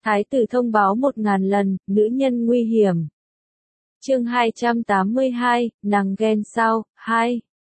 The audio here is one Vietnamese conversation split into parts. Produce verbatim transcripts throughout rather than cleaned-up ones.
Thái tử thông báo một ngàn lần, nữ nhân nguy hiểm. Chương hai trăm tám mươi hai, nàng ghen sao, hai.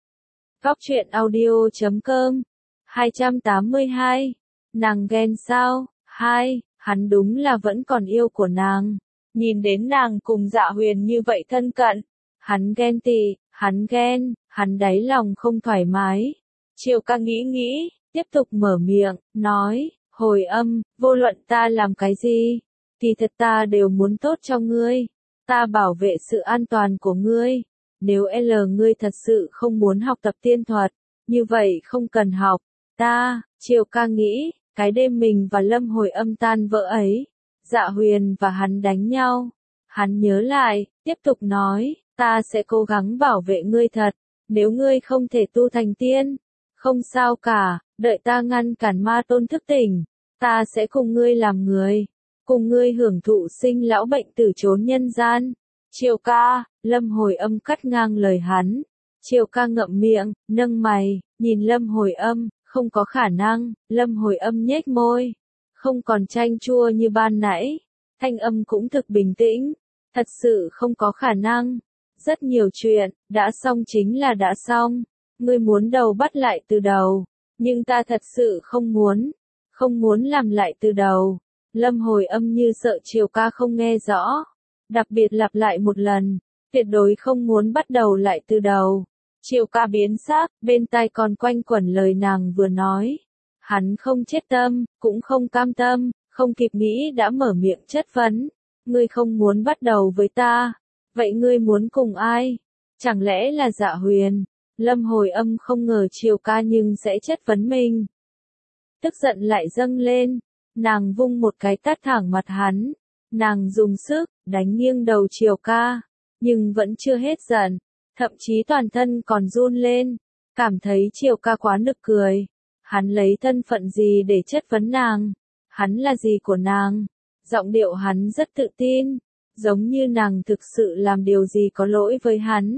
Góc truyện audio chấm com. hai trăm tám mươi hai. Nàng ghen sao, hai, hắn đúng là vẫn còn yêu của nàng. Nhìn đến nàng cùng Dạ Huyền như vậy thân cận, hắn ghen tị, hắn ghen, hắn đáy lòng không thoải mái. Triều ca nghĩ nghĩ, tiếp tục mở miệng, nói, hồi âm, vô luận ta làm cái gì, thì thật ta đều muốn tốt cho ngươi. Ta bảo vệ sự an toàn của ngươi. Nếu L ngươi thật sự không muốn học tập tiên thuật, như vậy không cần học. Ta, Triều ca nghĩ, cái đêm mình và Lâm Hồi Âm tan vỡ ấy, Dạ Huyền và hắn đánh nhau. Hắn nhớ lại, tiếp tục nói, ta sẽ cố gắng bảo vệ ngươi thật. Nếu ngươi không thể tu thành tiên, không sao cả, đợi ta ngăn cản ma tôn thức tỉnh, ta sẽ cùng ngươi làm người, cùng ngươi hưởng thụ sinh lão bệnh tử trốn nhân gian. Triều ca, Lâm Hồi Âm cắt ngang lời hắn. Triều ca ngậm miệng, nâng mày, nhìn Lâm Hồi Âm, không có khả năng. Lâm Hồi Âm nhếch môi, không còn chanh chua như ban nãy, thanh âm cũng thực bình tĩnh, thật sự không có khả năng. Rất nhiều chuyện, đã xong chính là đã xong, ngươi muốn đầu bắt lại từ đầu, nhưng ta thật sự không muốn, không muốn làm lại từ đầu. Lâm Hồi Âm như sợ Triều ca không nghe rõ, đặc biệt lặp lại một lần, tuyệt đối không muốn bắt đầu lại từ đầu. Triều ca biến sắc, bên tai còn quanh quẩn lời nàng vừa nói. Hắn không chết tâm, cũng không cam tâm, không kịp nghĩ đã mở miệng chất vấn. Ngươi không muốn bắt đầu với ta, vậy ngươi muốn cùng ai? Chẳng lẽ là Dạ Huyền? Lâm Hồi Âm không ngờ Triều ca nhưng sẽ chất vấn mình. Tức giận lại dâng lên, nàng vung một cái tát thẳng mặt hắn. Nàng dùng sức, đánh nghiêng đầu Triều ca, nhưng vẫn chưa hết giận, thậm chí toàn thân còn run lên, cảm thấy Triều ca quá nực cười. Hắn lấy thân phận gì để chất vấn nàng? Hắn là gì của nàng? Giọng điệu hắn rất tự tin, giống như nàng thực sự làm điều gì có lỗi với hắn.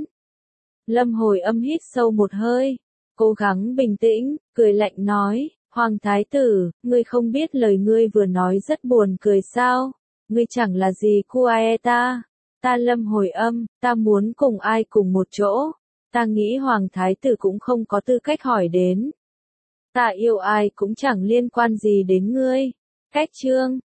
Lâm Hồi Âm hít sâu một hơi, cố gắng bình tĩnh, cười lạnh nói, Hoàng Thái tử, ngươi không biết lời ngươi vừa nói rất buồn cười sao? Ngươi chẳng là gì Kuae ta. Ta Lâm Hồi Âm, ta muốn cùng ai cùng một chỗ. Ta nghĩ Hoàng Thái tử cũng không có tư cách hỏi đến. Ta yêu ai cũng chẳng liên quan gì đến ngươi. Cách chương,